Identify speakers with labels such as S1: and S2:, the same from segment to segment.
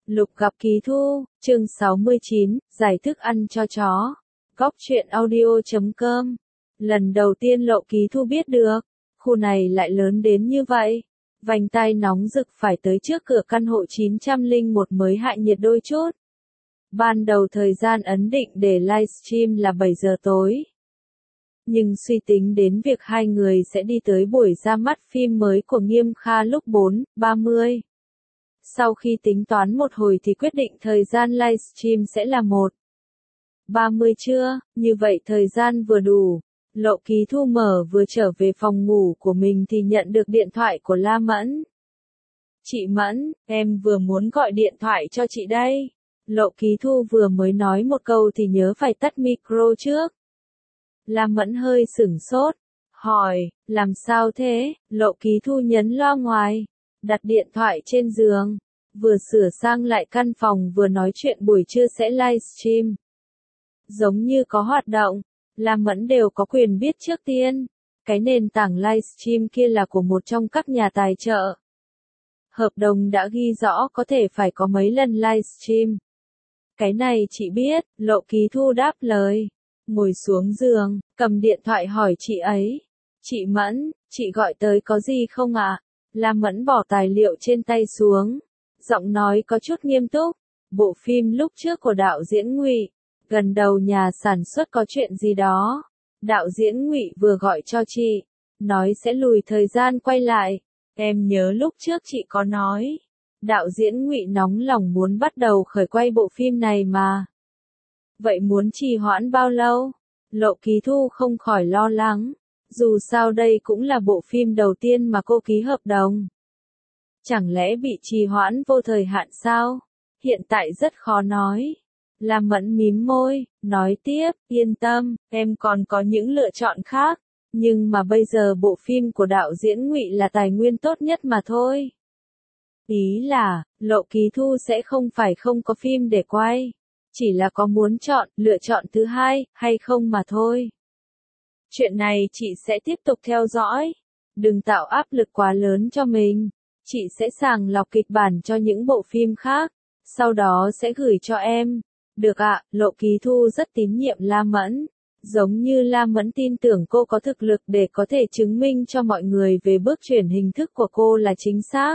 S1: Lục gặp Ký Thu, chương 69, giải thức ăn cho chó. Góc truyện audio.com. Lần đầu tiên Lộ Ký Thu biết được, khu này lại lớn đến như vậy. Vành tai nóng rực phải tới trước cửa căn hộ 901 mới hạ nhiệt đôi chút. Ban đầu thời gian ấn định để livestream là 7 giờ tối. Nhưng suy tính đến việc hai người sẽ đi tới buổi ra mắt phim mới của Nghiêm Kha lúc 4:30. Sau khi tính toán một hồi thì quyết định thời gian livestream sẽ là 1:30 trưa, như vậy thời gian vừa đủ. Lộ Ký Thu vừa trở về phòng ngủ của mình thì nhận được điện thoại của La Mẫn. Chị Mẫn, em vừa muốn gọi điện thoại cho chị đây. Lộ Ký Thu vừa mới nói một câu thì nhớ phải tắt micro trước. La Mẫn hơi sửng sốt, hỏi, làm sao thế? Lộ Ký Thu nhấn loa ngoài, đặt điện thoại trên giường, vừa sửa sang lại căn phòng vừa nói chuyện buổi trưa sẽ livestream. Giống như có hoạt động, La Mẫn đều có quyền biết trước tiên. Cái nền tảng livestream kia là của một trong các nhà tài trợ. Hợp đồng đã ghi rõ có thể phải có mấy lần livestream. Cái này chị biết, Lộ Ký Thu đáp lời. Ngồi xuống giường, cầm điện thoại hỏi chị ấy. Chị Mẫn, chị gọi tới có gì không ạ? La Mẫn bỏ tài liệu trên tay xuống. Giọng nói có chút nghiêm túc. Bộ phim lúc trước của đạo diễn Ngụy, gần đầu nhà sản xuất có chuyện gì đó. Đạo diễn Ngụy vừa gọi cho chị, nói sẽ lùi thời gian quay lại. Em nhớ lúc trước chị có nói, đạo diễn Ngụy nóng lòng muốn bắt đầu khởi quay bộ phim này mà. Vậy muốn trì hoãn bao lâu? Lộ Ký Thu không khỏi lo lắng. Dù sao đây cũng là bộ phim đầu tiên mà cô ký hợp đồng. Chẳng lẽ bị trì hoãn vô thời hạn sao? Hiện tại rất khó nói. La Mẫn mím môi, nói tiếp, yên tâm, em còn có những lựa chọn khác. Nhưng mà bây giờ bộ phim của đạo diễn Ngụy là tài nguyên tốt nhất mà thôi. Ý là, Lộ Ký Thu sẽ không phải không có phim để quay. Chỉ là có muốn lựa chọn thứ hai, hay không mà thôi. Chuyện này chị sẽ tiếp tục theo dõi. Đừng tạo áp lực quá lớn cho mình. Chị sẽ sàng lọc kịch bản cho những bộ phim khác. Sau đó sẽ gửi cho em. Được ạ, Lộ Ký Thu rất tín nhiệm La Mẫn. Giống như La Mẫn tin tưởng cô có thực lực để có thể chứng minh cho mọi người về bước chuyển hình thức của cô là chính xác.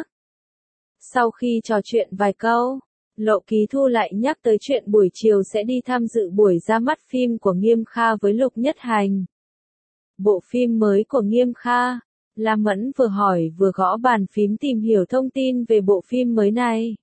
S1: Sau khi trò chuyện vài câu, Lộ Ký Thu lại nhắc tới chuyện buổi chiều sẽ đi tham dự buổi ra mắt phim của Nghiêm Kha với Lục Nhất Hành. Bộ phim mới của Nghiêm Kha. La Mẫn vừa hỏi vừa gõ bàn phím tìm hiểu thông tin về bộ phim mới này.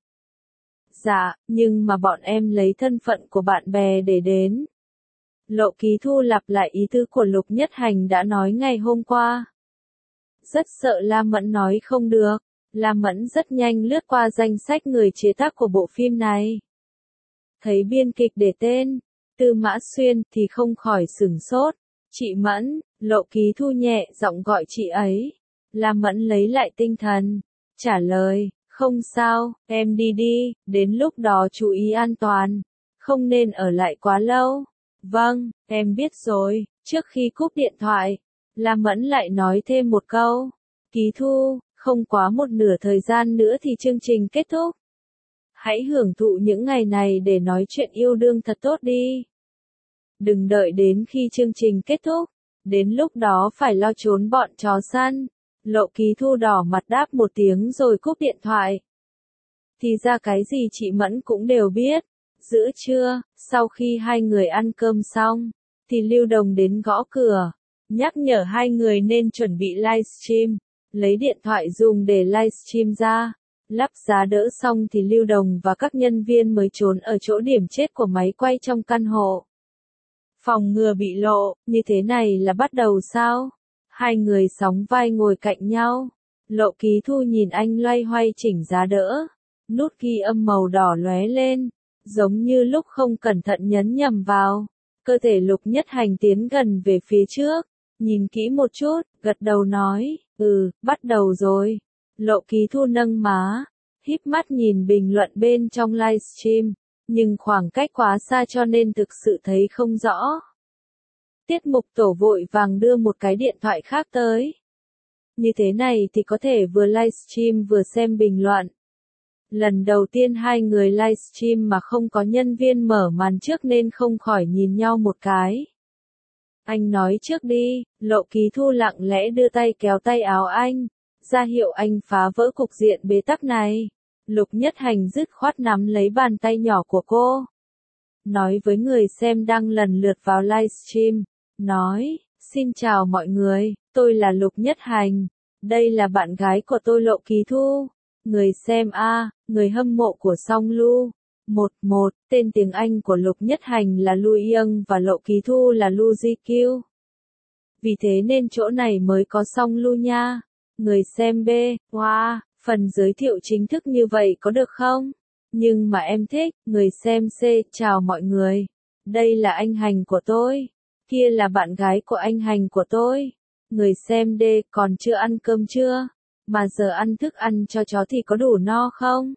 S1: Dạ, nhưng mà bọn em lấy thân phận của bạn bè để đến. Lộ Ký Thu lặp lại ý tứ của Lục Nhất Hành đã nói ngày hôm qua. Rất sợ La Mẫn nói không được. La Mẫn rất nhanh lướt qua danh sách người chế tác của bộ phim này. Thấy biên kịch để tên Tư Mã Xuyên thì không khỏi sửng sốt. Chị Mẫn, Lộ Ký Thu nhẹ giọng gọi chị ấy. La Mẫn lấy lại tinh thần, trả lời, không sao, em đi đi, đến lúc đó chú ý an toàn, không nên ở lại quá lâu. Vâng, em biết rồi. Trước khi cúp điện thoại, La Mẫn lại nói thêm một câu. Ký Thu, không quá một nửa thời gian nữa thì chương trình kết thúc. Hãy hưởng thụ những ngày này để nói chuyện yêu đương thật tốt đi. Đừng đợi đến khi chương trình kết thúc, đến lúc đó phải lo trốn bọn chó săn. Lộ Ký Thu đỏ mặt đáp một tiếng rồi cúp điện thoại. Thì ra cái gì chị Mẫn cũng đều biết. Giữa trưa, sau khi hai người ăn cơm xong, thì Lưu Đồng đến gõ cửa, nhắc nhở hai người nên chuẩn bị livestream, lấy điện thoại dùng để livestream ra. Lắp giá đỡ xong thì Lưu Đồng và các nhân viên mới trốn ở chỗ điểm chết của máy quay trong căn hộ. Phòng ngừa bị lộ, như thế này là bắt đầu sao? Hai người sóng vai ngồi cạnh nhau. Lộ Ký Thu nhìn anh loay hoay chỉnh giá đỡ. Nút ghi âm màu đỏ lóe lên. Giống như lúc không cẩn thận nhấn nhầm vào. Cơ thể Lục Nhất Hành tiến gần về phía trước. Nhìn kỹ một chút, gật đầu nói, bắt đầu rồi. Lộ Ký Thu nâng má, híp mắt nhìn bình luận bên trong livestream. Nhưng khoảng cách quá xa cho nên thực sự thấy không rõ. Tiết mục tổ vội vàng đưa một cái điện thoại khác tới. Như thế này thì có thể vừa livestream vừa xem bình luận. Lần đầu tiên hai người livestream mà không có nhân viên mở màn trước nên không khỏi nhìn nhau một cái. Anh nói trước đi, Lộ Ký Thu lặng lẽ đưa tay kéo tay áo anh, ra hiệu anh phá vỡ cục diện bế tắc này. Lục Nhất Hành dứt khoát nắm lấy bàn tay nhỏ của cô. Nói với người xem đang lần lượt vào livestream, nói, xin chào mọi người, tôi là Lục Nhất Hành, đây là bạn gái của tôi Lộ Ký Thu. Người xem người hâm mộ của Song Lu. 11, tên tiếng Anh của Lục Nhất Hành là Lu Young và Lộ Ký Thu là Lu Ji. Vì thế nên chỗ này mới có Song Lu nha. Người xem B, wow, phần giới thiệu chính thức như vậy có được không? Nhưng mà em thích. Người xem C, chào mọi người. Đây là anh Hành của tôi. Kia là bạn gái của anh Hành của tôi. Người xem D, còn chưa ăn cơm chưa? Mà giờ ăn thức ăn cho chó thì có đủ no không?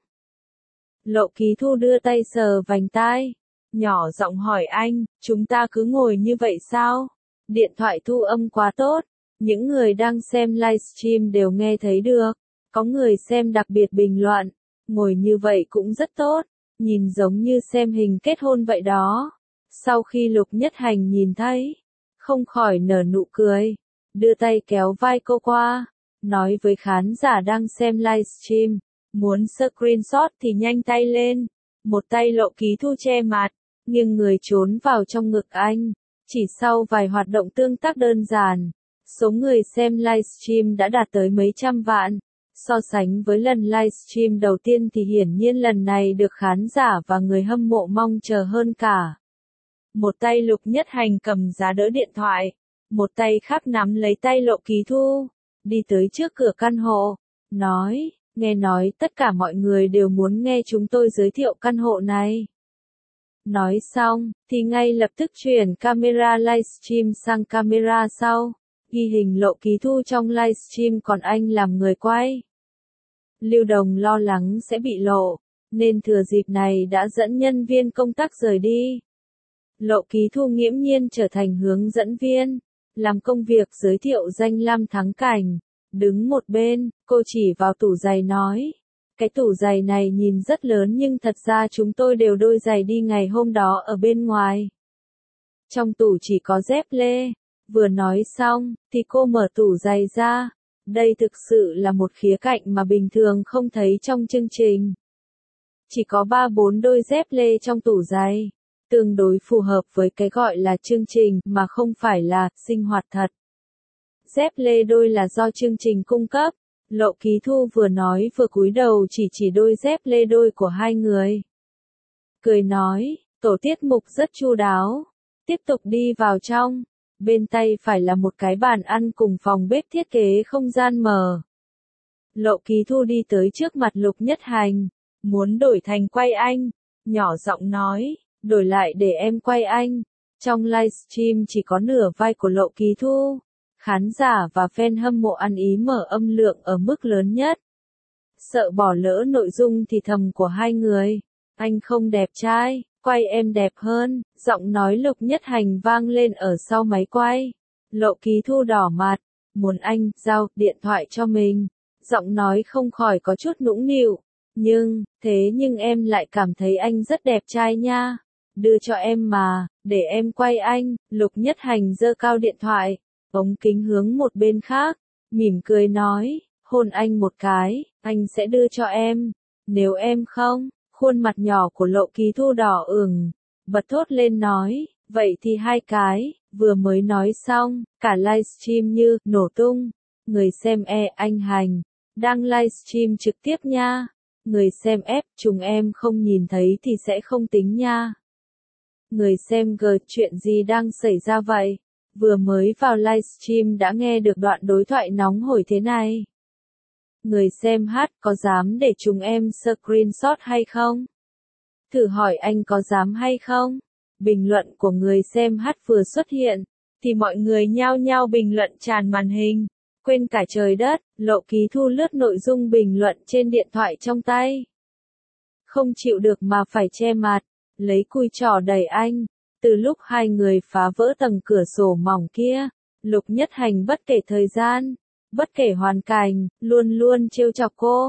S1: Lộ Ký Thu đưa tay sờ vành tai, nhỏ giọng hỏi anh, chúng ta cứ ngồi như vậy sao? Điện thoại thu âm quá tốt, những người đang xem livestream đều nghe thấy được. Có người xem đặc biệt bình luận, ngồi như vậy cũng rất tốt, nhìn giống như xem hình kết hôn vậy đó. Sau khi Lục Nhất Hành nhìn thấy, không khỏi nở nụ cười, đưa tay kéo vai cô qua, nói với khán giả đang xem livestream, muốn screenshot thì nhanh tay lên. Một tay Lộ Ký Thu che mặt, nghiêng người trốn vào trong ngực anh. Chỉ sau vài hoạt động tương tác đơn giản, số người xem livestream đã đạt tới mấy trăm vạn. So sánh với lần livestream đầu tiên thì hiển nhiên lần này được khán giả và người hâm mộ mong chờ hơn cả. Một tay Lục Nhất Hành cầm giá đỡ điện thoại, một tay khác nắm lấy tay Lộ Ký Thu, đi tới trước cửa căn hộ, nói, nghe nói tất cả mọi người đều muốn nghe chúng tôi giới thiệu căn hộ này. Nói xong, thì ngay lập tức chuyển camera livestream sang camera sau, ghi hình Lộ Ký Thu trong livestream còn anh làm người quay. Lưu Đồng lo lắng sẽ bị lộ, nên thừa dịp này đã dẫn nhân viên công tác rời đi. Lộ Ký Thu nghiễm nhiên trở thành hướng dẫn viên, làm công việc giới thiệu danh lam thắng cảnh. Đứng một bên, cô chỉ vào tủ giày nói, cái tủ giày này nhìn rất lớn nhưng thật ra chúng tôi đều đôi giày đi ngày hôm đó ở bên ngoài. Trong tủ chỉ có dép lê. Vừa nói xong, thì cô mở tủ giày ra. Đây thực sự là một khía cạnh mà bình thường không thấy trong chương trình. Chỉ có 3-4 đôi dép lê trong tủ giày, tương đối phù hợp với cái gọi là chương trình mà không phải là sinh hoạt thật. Dép lê đôi là do chương trình cung cấp. Lộ Ký Thu vừa nói vừa cúi đầu chỉ đôi dép lê đôi của hai người. Cười nói, tổ tiết mục rất chu đáo. Tiếp tục đi vào trong. Bên tay phải là một cái bàn ăn cùng phòng bếp thiết kế không gian mở. Lộ Ký Thu đi tới trước mặt Lục Nhất Hành, muốn đổi thành quay anh. Nhỏ giọng nói, đổi lại để em quay anh. Trong livestream chỉ có nửa vai của Lộ Ký Thu. Khán giả và fan hâm mộ ăn ý mở âm lượng ở mức lớn nhất. Sợ bỏ lỡ nội dung thì thầm của hai người. Anh không đẹp trai, quay em đẹp hơn. Giọng nói Lục Nhất Hành vang lên ở sau máy quay. Lộ Ký Thu đỏ mặt, muốn anh giao điện thoại cho mình. Giọng nói không khỏi có chút nũng nịu. Nhưng em lại cảm thấy anh rất đẹp trai nha. Đưa cho em mà, để em quay anh. Lục Nhất Hành giơ cao điện thoại, ống kính hướng một bên khác, mỉm cười nói, hôn anh một cái, anh sẽ đưa cho em. Nếu em không, khuôn mặt nhỏ của Lộ Ký Thu đỏ ửng, bật thốt lên nói, vậy thì hai cái. Vừa mới nói xong, cả livestream như nổ tung. Người xem anh Hành đang livestream trực tiếp nha. Người xem F, chúng em không nhìn thấy thì sẽ không tính nha. Người xem G, chuyện gì đang xảy ra vậy? Vừa mới vào livestream đã nghe được đoạn đối thoại nóng hổi thế này. Người xem H, có dám để chúng em screenshot hay không? Thử hỏi anh có dám hay không? Bình luận của người xem H vừa xuất hiện, thì mọi người nhao nhao bình luận tràn màn hình. Quên cả trời đất, Lộ Ký Thu lướt nội dung bình luận trên điện thoại trong tay. Không chịu được mà phải che mặt, lấy cùi trỏ đẩy anh. Từ lúc hai người phá vỡ tầng cửa sổ mỏng kia, Lục Nhất Hành bất kể thời gian, bất kể hoàn cảnh, luôn luôn trêu chọc cô.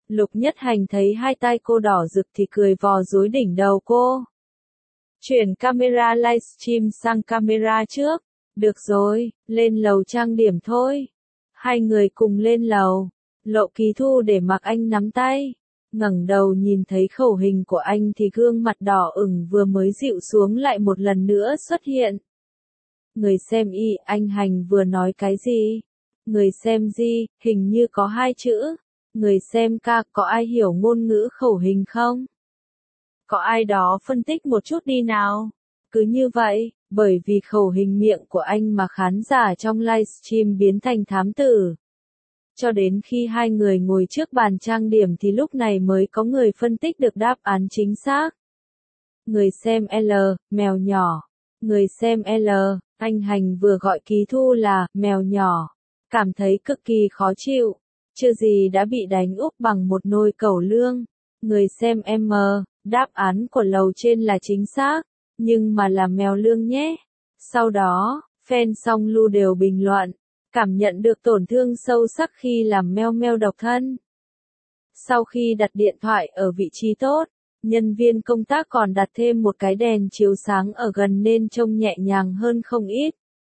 S1: Lục Nhất Hành thấy hai tai cô đỏ rực thì cười vò rối đỉnh đầu cô. Chuyển camera livestream sang camera trước. Được rồi, lên lầu trang điểm thôi. Hai người cùng lên lầu. Lộ Kỳ Thu để mặc anh nắm tay. Ngẩng đầu nhìn thấy khẩu hình của anh thì gương mặt đỏ ửng vừa mới dịu xuống lại một lần nữa xuất hiện. Người xem y, anh Hành vừa nói cái gì? Người xem gì, hình như có hai chữ. Người xem ca, có ai hiểu ngôn ngữ khẩu hình không? Có ai đó phân tích một chút đi nào. Cứ như vậy, bởi vì khẩu hình miệng của anh mà khán giả trong livestream biến thành thám tử. Cho đến khi hai người ngồi trước bàn trang điểm thì lúc này mới có người phân tích được đáp án chính xác. Người xem L, mèo nhỏ. Người xem L, anh Hành vừa gọi Kỳ Thu là mèo nhỏ. Cảm thấy cực kỳ khó chịu. Chưa gì đã bị đánh úp bằng một nồi cẩu lương. Người xem M, đáp án của lầu trên là chính xác. Nhưng mà là mèo lương nhé. Sau đó, fan song lu đều bình luận. Cảm nhận được tổn thương sâu sắc khi làm meo meo độc thân. Sau khi đặt điện thoại ở vị trí tốt, nhân viên công tác còn đặt thêm một cái đèn chiếu sáng ở gần nên trông nhẹ nhàng hơn không ít.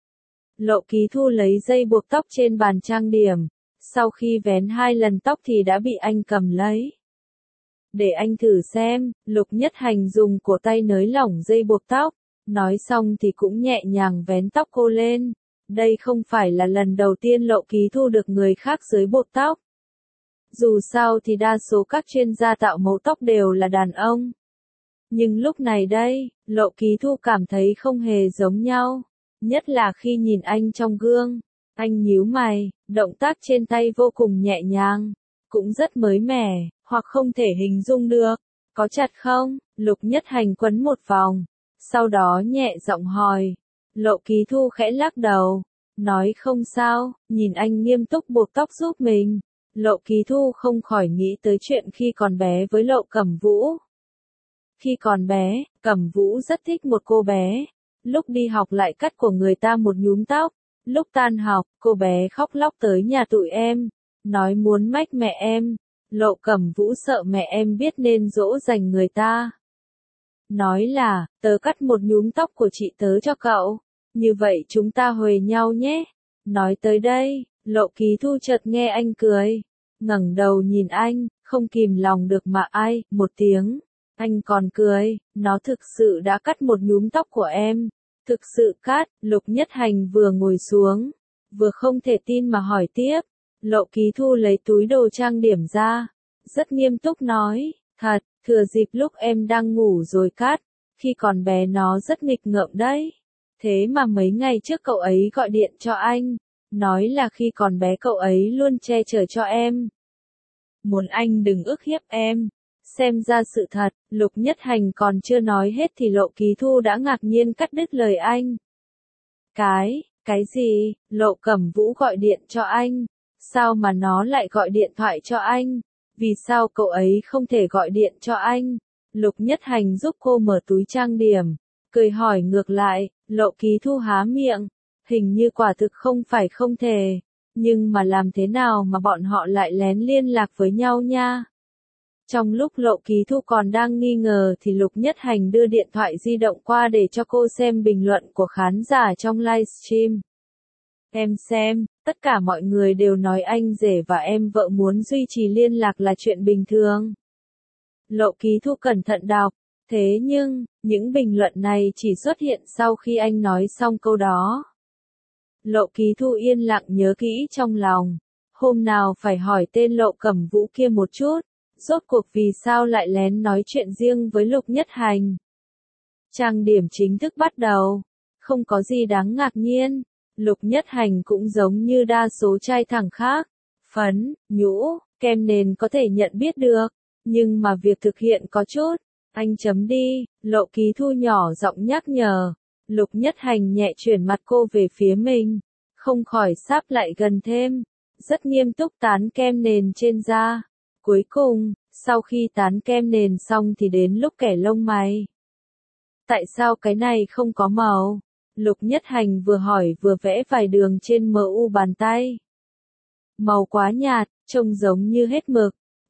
S1: Lộ Kỳ Thu lấy dây buộc tóc trên bàn trang điểm. Sau khi vén 2 lần tóc thì đã bị anh cầm lấy. Để anh thử xem, Lục Nhất Hành dùng cổ tay nới lỏng dây buộc tóc. Nói xong thì cũng nhẹ nhàng vén tóc cô lên. Đây không phải là lần đầu tiên Lộ Kỳ Thu được người khác dưới buộc tóc. Dù sao thì đa số các chuyên gia tạo mẫu tóc đều là đàn ông. Nhưng lúc này đây, Lộ Kỳ Thu cảm thấy không hề giống nhau. Nhất là khi nhìn anh trong gương. Anh nhíu mày, động tác trên tay vô cùng nhẹ nhàng. Cũng rất mới mẻ, hoặc không thể hình dung được. Có chặt không? Lục Nhất Hành quấn một vòng. Sau đó nhẹ giọng hỏi. Lộ Kỳ Thu khẽ lắc đầu. Nói không sao, nhìn anh nghiêm túc buộc tóc giúp mình. Lộ Kỳ Thu không khỏi nghĩ tới chuyện khi còn bé với Lộ Cẩm Vũ. Khi còn bé, Cẩm Vũ rất thích một cô bé. Lúc đi học lại cắt của người ta một nhúm tóc. Lúc tan học, cô bé khóc lóc tới nhà tụi em. Nói muốn mách mẹ em. Lộ Cẩm Vũ sợ mẹ em biết nên dỗ dành người ta. Nói là, tớ cắt một nhúm tóc của chị tớ cho cậu. Như vậy chúng ta huề nhau nhé. Nói tới đây, Lộ Kỳ Thu chợt nghe anh cười. Ngẩng đầu nhìn anh, không kìm lòng được mà ai, một tiếng. Anh còn cười, nó thực sự đã cắt một nhúm tóc của em. Thực sự cắt, Lục Nhất Hành vừa ngồi xuống. Vừa không thể tin mà hỏi tiếp. Lộ Kỳ Thu lấy túi đồ trang điểm ra. Rất nghiêm túc nói, thật, thừa dịp lúc em đang ngủ rồi cắt. Khi còn bé nó rất nghịch ngợm đấy. Thế mà mấy ngày trước cậu ấy gọi điện cho anh. Nói là khi còn bé cậu ấy luôn che chở cho em. Muốn anh đừng ức hiếp em. Xem ra sự thật, Lục Nhất Hành còn chưa nói hết thì Lộ Kỳ Thu đã ngạc nhiên cắt đứt lời anh. Cái gì? Lộ Cẩm Vũ gọi điện cho anh. Sao mà nó lại gọi điện thoại cho anh? Vì sao cậu ấy không thể gọi điện cho anh? Lục Nhất Hành giúp cô mở túi trang điểm. Cười hỏi ngược lại, Lộ Kỳ Thu há miệng. Hình như quả thực không phải không thể. Nhưng mà làm thế nào mà bọn họ lại lén liên lạc với nhau nha? Trong lúc Lộ Kỳ Thu còn đang nghi ngờ thì Lục Nhất Hành đưa điện thoại di động qua để cho cô xem bình luận của khán giả trong livestream. Em xem, tất cả mọi người đều nói anh rể và em vợ muốn duy trì liên lạc là chuyện bình thường. Lộ Kỳ Thu cẩn thận đọc, thế nhưng, những bình luận này chỉ xuất hiện sau khi anh nói xong câu đó. Lộ Kỳ Thu yên lặng nhớ kỹ trong lòng. Hôm nào phải hỏi tên Lộ Cẩm Vũ kia một chút. Rốt cuộc vì sao lại lén nói chuyện riêng với Lục Nhất Hành. Trang điểm chính thức bắt đầu. Không có gì đáng ngạc nhiên. Lục Nhất Hành cũng giống như đa số trai thẳng khác. Phấn, nhũ, kem nền có thể nhận biết được. Nhưng mà việc thực hiện có chút. Anh chấm đi, Lộ Kỳ Thu nhỏ giọng nhắc nhở. Lục Nhất Hành nhẹ chuyển mặt cô về phía mình. Không khỏi sáp lại gần thêm. Rất nghiêm túc tán kem nền trên da. Cuối cùng, sau khi tán kem nền xong thì đến lúc kẻ lông mày. Tại sao cái này không có màu? Lục Nhất Hành vừa hỏi vừa vẽ vài đường trên mu bàn tay. Màu quá nhạt, trông giống như hết mực.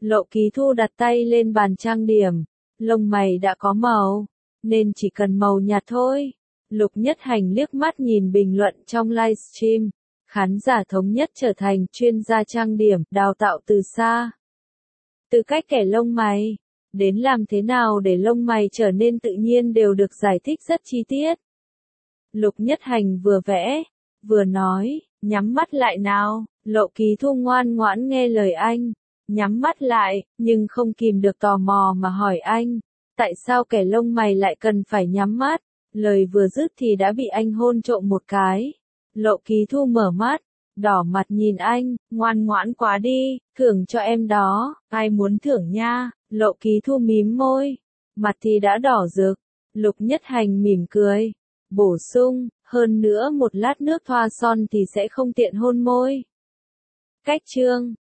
S1: Lộ Ký Thu đặt tay lên bàn trang điểm. Lông mày đã có màu, nên chỉ cần màu nhạt thôi. Lục Nhất Hành liếc mắt nhìn bình luận trong livestream. Khán giả thống nhất trở thành chuyên gia trang điểm, đào tạo từ xa. Từ cách kẻ lông mày, đến làm thế nào để lông mày trở nên tự nhiên đều được giải thích rất chi tiết. Lục Nhất Hành vừa vẽ, vừa nói, nhắm mắt lại nào. Lộ Ký Thu ngoan ngoãn nghe lời anh, nhắm mắt lại, nhưng không kìm được tò mò mà hỏi anh, tại sao kẻ lông mày lại cần phải nhắm mắt? Lời vừa dứt thì đã bị anh hôn trộm một cái. Lộ Ký Thu mở mắt, đỏ mặt nhìn anh, ngoan ngoãn quá đi, thưởng cho em đó, ai muốn thưởng nha. Lộ Ký Thu mím môi, mặt thì đã đỏ rực. Lục Nhất Hành mỉm cười, bổ sung, hơn nữa một lát nước thoa son thì sẽ không tiện hôn môi. Cách chương